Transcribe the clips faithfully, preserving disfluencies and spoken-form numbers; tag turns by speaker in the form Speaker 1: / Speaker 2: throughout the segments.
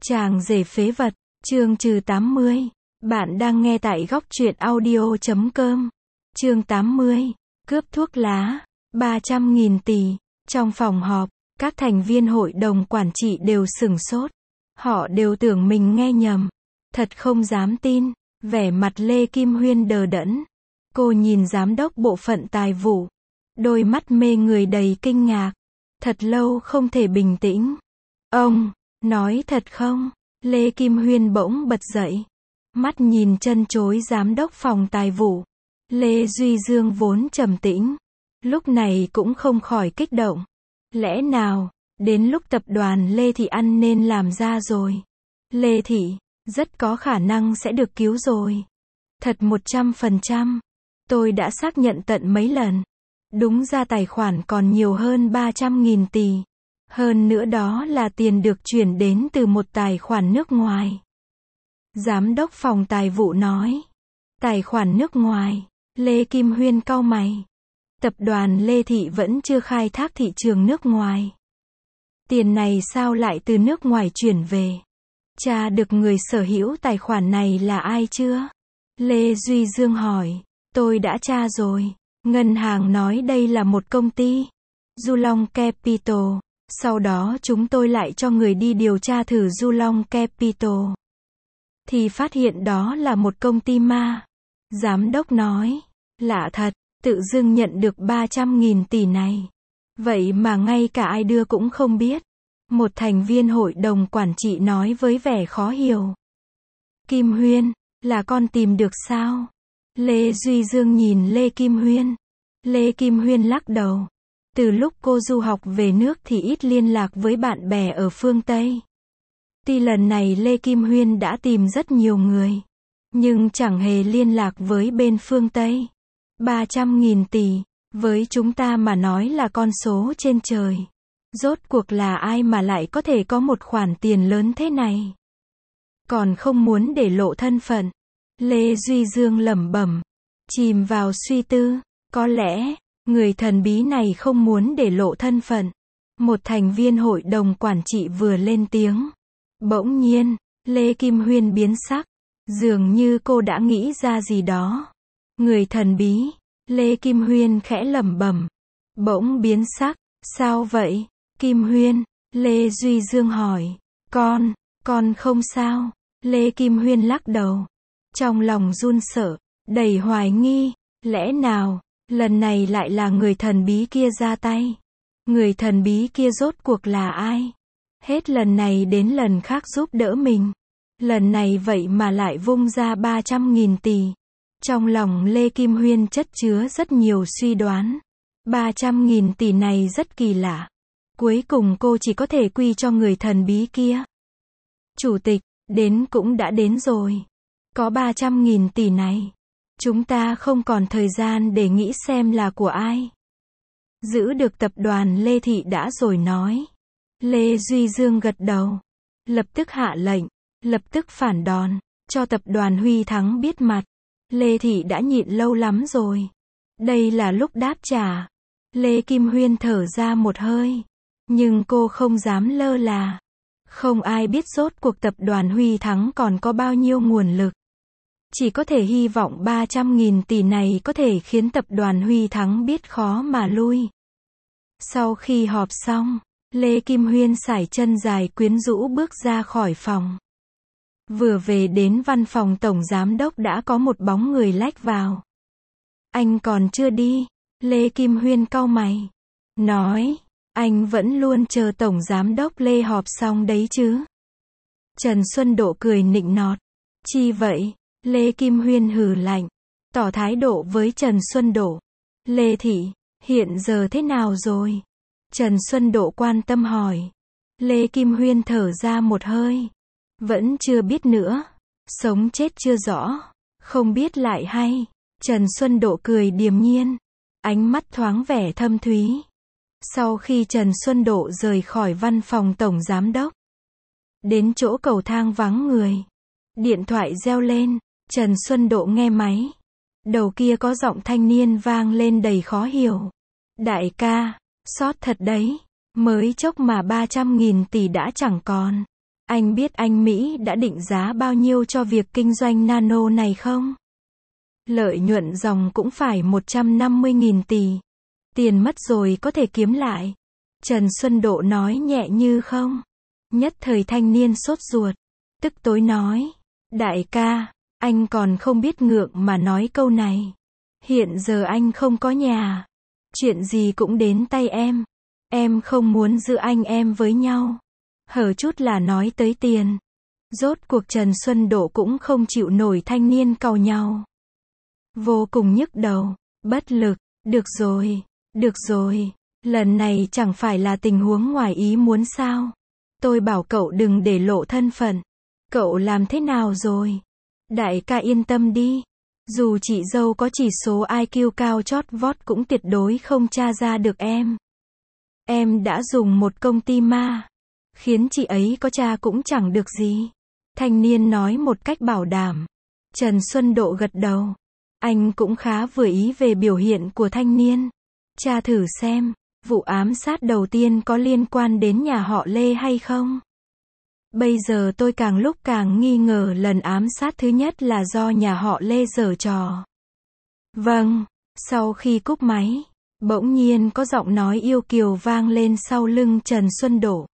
Speaker 1: Chàng rể phế vật, chương trừ tám mươi. Bạn đang nghe tại góc truyện audio chấm com. Chương tám mươi. Cướp thuốc lá, ba trăm nghìn tỷ. Trong phòng họp, các thành viên hội đồng quản trị đều sửng sốt. Họ đều tưởng mình nghe nhầm. Thật không dám tin. Vẻ mặt Lê Kim Huyên đờ đẫn. Cô nhìn giám đốc bộ phận tài vụ. Đôi mắt mê người đầy kinh ngạc. Thật lâu không thể bình tĩnh. Ông, nói thật không? Lê Kim Huyên bỗng bật dậy. Mắt nhìn chân chối giám đốc phòng tài vụ. Lê Duy Dương vốn trầm tĩnh. Lúc này cũng không khỏi kích động. Lẽ nào, đến lúc tập đoàn Lê Thị ăn nên làm ra rồi. Lê Thị, rất có khả năng sẽ được cứu rồi. Thật một trăm phần trăm. Tôi đã xác nhận tận mấy lần. Đúng ra tài khoản còn nhiều hơn ba trăm nghìn tỷ. Hơn nữa đó là tiền được chuyển đến từ một tài khoản nước ngoài. Giám đốc phòng tài vụ nói. Tài khoản nước ngoài. Lê Kim Huyên cau mày. Tập đoàn Lê Thị vẫn chưa khai thác thị trường nước ngoài. Tiền này sao lại từ nước ngoài chuyển về? Tra được người sở hữu tài khoản này là ai chưa? Lê Duy Dương hỏi. Tôi đã tra rồi. Ngân hàng nói đây là một công ty. Du Long Capital. Sau đó chúng tôi lại cho người đi điều tra thử Du Long Capital. Thì phát hiện đó là một công ty ma. Giám đốc nói. Lạ thật, tự dưng nhận được ba trăm nghìn tỷ này. Vậy mà ngay cả ai đưa cũng không biết. Một thành viên hội đồng quản trị nói với vẻ khó hiểu. Kim Huyên, là con tìm được sao? Lê Duy Dương nhìn Lê Kim Huyên. Lê Kim Huyên lắc đầu. Từ lúc cô du học về nước thì ít liên lạc với bạn bè ở phương Tây. Tuy lần này Lê Kim Huyên đã tìm rất nhiều người, nhưng chẳng hề liên lạc với bên phương Tây. ba trăm nghìn tỷ, với chúng ta mà nói là con số trên trời. Rốt cuộc là ai mà lại có thể có một khoản tiền lớn thế này? Còn không muốn để lộ thân phận. Lê Duy Dương lẩm bẩm, chìm vào suy tư. Có lẽ, người thần bí này không muốn để lộ thân phận. Một thành viên hội đồng quản trị vừa lên tiếng. Bỗng nhiên, Lê Kim Huyên biến sắc. Dường như cô đã nghĩ ra gì đó. Người thần bí. Lê Kim Huyên khẽ lẩm bẩm. Bỗng biến sắc. Sao vậy? Kim Huyên. Lê Duy Dương hỏi. Con, con không sao. Lê Kim Huyên lắc đầu. Trong lòng run sợ, đầy hoài nghi. Lẽ nào, lần này lại là người thần bí kia ra tay? Người thần bí kia rốt cuộc là ai? Hết lần này đến lần khác giúp đỡ mình. Lần này vậy mà lại vung ra ba trăm nghìn tỷ. Trong lòng Lê Kim Huyên chất chứa rất nhiều suy đoán. ba trăm nghìn tỷ này rất kỳ lạ. Cuối cùng cô chỉ có thể quy cho người thần bí kia. Chủ tịch, đến cũng đã đến rồi. Có ba trăm nghìn tỷ này. Chúng ta không còn thời gian để nghĩ xem là của ai. Giữ được tập đoàn Lê Thị đã rồi nói. Lê Duy Dương gật đầu. Lập tức hạ lệnh. Lập tức phản đòn. Cho tập đoàn Huy Thắng biết mặt. Lê Thị đã nhịn lâu lắm rồi. Đây là lúc đáp trả. Lê Kim Huyên thở ra một hơi. Nhưng cô không dám lơ là. Không ai biết rốt cuộc tập đoàn Huy Thắng còn có bao nhiêu nguồn lực. Chỉ có thể hy vọng ba trăm nghìn tỷ này có thể khiến tập đoàn Huy Thắng biết khó mà lui. Sau khi họp xong, Lê Kim Huyên sải chân dài quyến rũ bước ra khỏi phòng. Vừa về đến văn phòng tổng giám đốc đã có một bóng người lách vào. Anh còn chưa đi? Lê Kim Huyên cau mày. Nói, anh vẫn luôn chờ tổng giám đốc Lê họp xong đấy chứ. Trần Xuân Độ cười nịnh nọt. Chi vậy? Lê Kim Huyên hừ lạnh. Tỏ thái độ với Trần Xuân Độ. Lê Thị, hiện giờ thế nào rồi? Trần Xuân Độ quan tâm hỏi. Lê Kim Huyên thở ra một hơi. Vẫn chưa biết nữa. Sống chết chưa rõ. Không biết lại hay. Trần Xuân Độ cười điềm nhiên. Ánh mắt thoáng vẻ thâm thúy. Sau khi Trần Xuân Độ rời khỏi văn phòng tổng giám đốc. Đến chỗ cầu thang vắng người. Điện thoại reo lên. Trần Xuân Độ nghe máy. Đầu kia có giọng thanh niên vang lên đầy khó hiểu. Đại ca, sót thật đấy. Mới chốc mà ba trăm nghìn tỷ đã chẳng còn. Anh biết anh Mỹ đã định giá bao nhiêu cho việc kinh doanh nano này không? Lợi nhuận ròng cũng phải một trăm năm mươi nghìn tỷ. Tiền mất rồi có thể kiếm lại. Trần Xuân Độ nói nhẹ như không. Nhất thời thanh niên sốt ruột. Tức tối nói. Đại ca, anh còn không biết ngượng mà nói câu này. Hiện giờ anh không có nhà. Chuyện gì cũng đến tay em. Em không muốn giữ anh em với nhau. Hở chút là nói tới tiền. Rốt cuộc Trần Xuân Độ cũng không chịu nổi thanh niên càu nhau. Vô cùng nhức đầu, bất lực. Được rồi, được rồi. Lần này chẳng phải là tình huống ngoài ý muốn sao? Tôi bảo cậu đừng để lộ thân phận. Cậu làm thế nào rồi? Đại ca yên tâm đi. Dù chị dâu có chỉ số i kiu cao chót vót cũng tuyệt đối không tra ra được em. Em đã dùng một công ty ma. Khiến chị ấy có tra cũng chẳng được gì. Thanh niên nói một cách bảo đảm. Trần Xuân Độ gật đầu. Anh cũng khá vừa ý về biểu hiện của thanh niên. Tra thử xem, vụ ám sát đầu tiên có liên quan đến nhà họ Lê hay không? Bây giờ tôi càng lúc càng nghi ngờ lần ám sát thứ nhất là do nhà họ Lê giở trò. Vâng, sau khi cúp máy, bỗng nhiên có giọng nói yêu kiều vang lên sau lưng Trần Xuân Độ.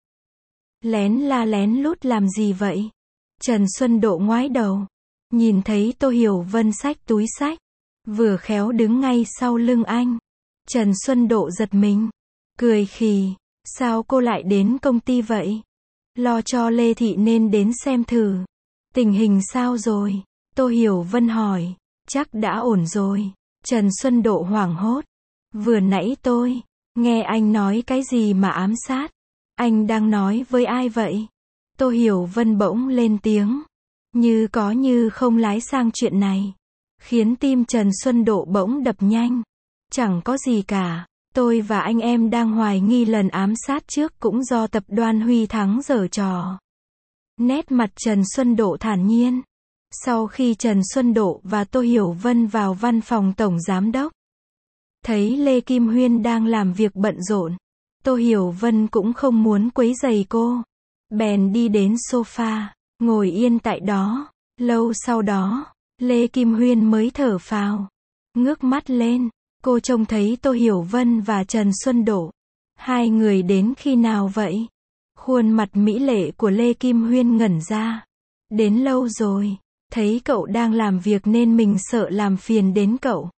Speaker 1: Lén la lén lút làm gì vậy? Trần Xuân Độ ngoái đầu, nhìn thấy Tô Hiểu Vân xách túi xách, vừa khéo đứng ngay sau lưng anh. Trần Xuân Độ giật mình, cười khì, sao cô lại đến công ty vậy? Lo cho Lê Thị nên đến xem thử. Tình hình sao rồi? Tô Hiểu Vân hỏi. Chắc đã ổn rồi. Trần Xuân Độ hoảng hốt. Vừa nãy tôi nghe anh nói cái gì mà ám sát? Anh đang nói với ai vậy? Tô Hiểu Vân bỗng lên tiếng, như có như không lái sang chuyện này, khiến tim Trần Xuân Độ bỗng đập nhanh. Chẳng có gì cả. Tôi và anh em đang hoài nghi lần ám sát trước cũng do tập đoàn Huy Thắng giở trò. Nét mặt Trần Xuân Độ thản nhiên. Sau khi Trần Xuân Độ và Tô Hiểu Vân vào văn phòng tổng giám đốc, thấy Lê Kim Huyên đang làm việc bận rộn, Tô Hiểu Vân cũng không muốn quấy rầy cô. Bèn đi đến sofa, ngồi yên tại đó. Lâu sau đó, Lê Kim Huyên mới thở phào, ngước mắt lên. Cô trông thấy Tô Hiểu Vân và Trần Xuân Độ. Hai người đến khi nào vậy? Khuôn mặt mỹ lệ của Lê Kim Huyên ngẩn ra. Đến lâu rồi. Thấy cậu đang làm việc nên mình sợ làm phiền đến cậu.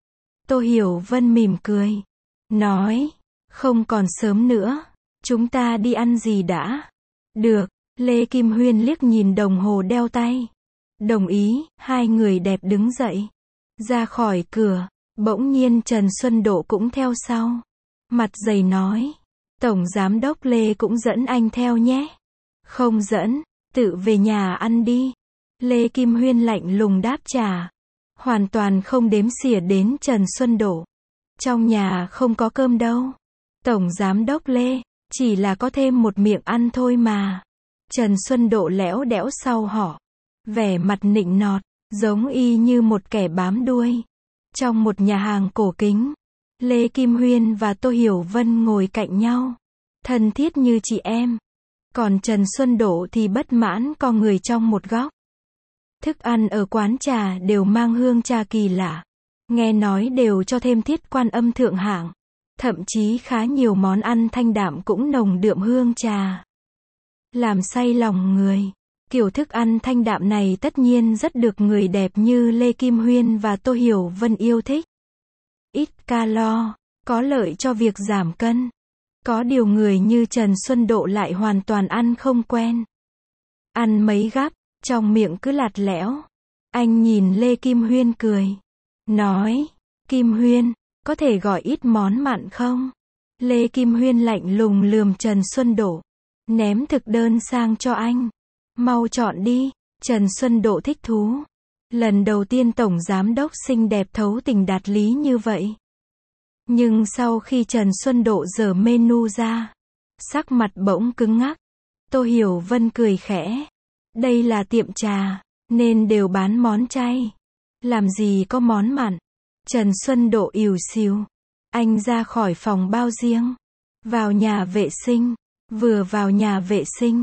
Speaker 1: Tô Hiểu Vân mỉm cười. Nói. Không còn sớm nữa. Chúng ta đi ăn gì đã? Được. Lê Kim Huyên liếc nhìn đồng hồ đeo tay. Đồng ý. Hai người đẹp đứng dậy. Ra khỏi cửa. Bỗng nhiên Trần Xuân Độ cũng theo sau. Mặt dày nói. Tổng giám đốc Lê cũng dẫn anh theo nhé. Không dẫn. Tự về nhà ăn đi. Lê Kim Huyên lạnh lùng đáp trả. Hoàn toàn không đếm xỉa đến Trần Xuân Độ. Trong nhà không có cơm đâu. Tổng giám đốc Lê, chỉ là có thêm một miệng ăn thôi mà. Trần Xuân Độ lẽo đẽo sau họ. Vẻ mặt nịnh nọt, giống y như một kẻ bám đuôi. Trong một nhà hàng cổ kính, Lê Kim Huyên và Tô Hiểu Vân ngồi cạnh nhau, thân thiết như chị em. Còn Trần Xuân Độ thì bất mãn co người trong một góc. Thức ăn ở quán trà đều mang hương trà kỳ lạ. Nghe nói đều cho thêm thiết quan âm thượng hạng. Thậm chí khá nhiều món ăn thanh đạm cũng nồng đượm hương trà. Làm say lòng người. Kiểu thức ăn thanh đạm này tất nhiên rất được người đẹp như Lê Kim Huyên và Tô Hiểu Vân yêu thích. Ít calo, có lợi cho việc giảm cân. Có điều người như Trần Xuân Độ lại hoàn toàn ăn không quen. Ăn mấy gắp, trong miệng cứ lạt lẽo. Anh nhìn Lê Kim Huyên cười. Nói, Kim Huyên, có thể gọi ít món mặn không? Lê Kim Huyên lạnh lùng lườm Trần Xuân Độ. Ném thực đơn sang cho anh. Mau chọn đi. Trần Xuân Độ thích thú. Lần đầu tiên tổng giám đốc xinh đẹp thấu tình đạt lý như vậy. Nhưng sau khi Trần Xuân Độ dở menu ra, sắc mặt bỗng cứng ngắc. Tô Hiểu Vân cười khẽ. Đây là tiệm trà, nên đều bán món chay. Làm gì có món mặn. Trần Xuân Độ ỉu xìu. Anh ra khỏi phòng bao riêng. Vào nhà vệ sinh. Vừa vào nhà vệ sinh,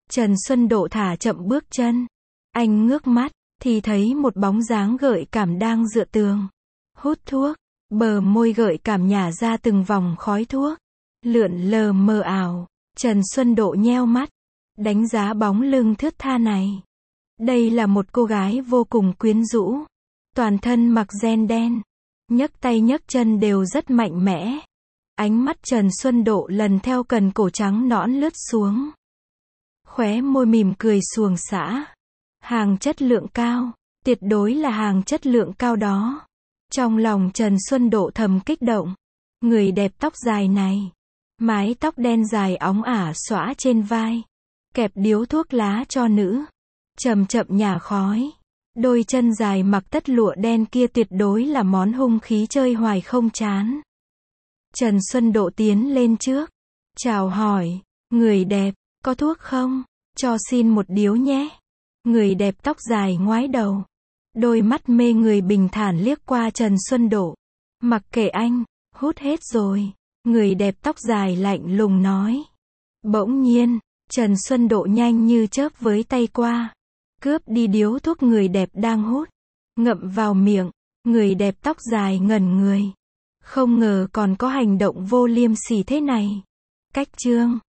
Speaker 1: Trần Xuân Độ thả chậm bước chân. Anh ngước mắt, thì thấy một bóng dáng gợi cảm đang dựa tường. Hút thuốc, bờ môi gợi cảm nhả ra từng vòng khói thuốc. Lượn lờ mờ ảo, Trần Xuân Độ nheo mắt, đánh giá bóng lưng thướt tha này. Đây là một cô gái vô cùng quyến rũ. Toàn thân mặc ren đen, nhấc tay nhấc chân đều rất mạnh mẽ. Ánh mắt Trần Xuân Độ lần theo cần cổ trắng nõn lướt xuống. Khóe môi mỉm cười xuồng xã. Hàng chất lượng cao, tuyệt đối là hàng chất lượng cao đó. Trong lòng Trần Xuân Độ thầm kích động. Người đẹp tóc dài này, mái tóc đen dài óng ả xõa trên vai, kẹp điếu thuốc lá cho nữ, chậm chậm nhả khói. Đôi chân dài mặc tất lụa đen kia tuyệt đối là món hung khí chơi hoài không chán. Trần Xuân Độ tiến lên trước, chào hỏi, người đẹp, có thuốc không? Cho xin một điếu nhé. Người đẹp tóc dài ngoái đầu, đôi mắt mê người bình thản liếc qua Trần Xuân Độ. Mặc kệ anh, hút hết rồi. Người đẹp tóc dài lạnh lùng nói. Bỗng nhiên, Trần Xuân Độ nhanh như chớp với tay qua, cướp đi điếu thuốc người đẹp đang hút, ngậm vào miệng. Người đẹp tóc dài ngẩn người, không ngờ còn có hành động vô liêm sỉ thế này. Cách chương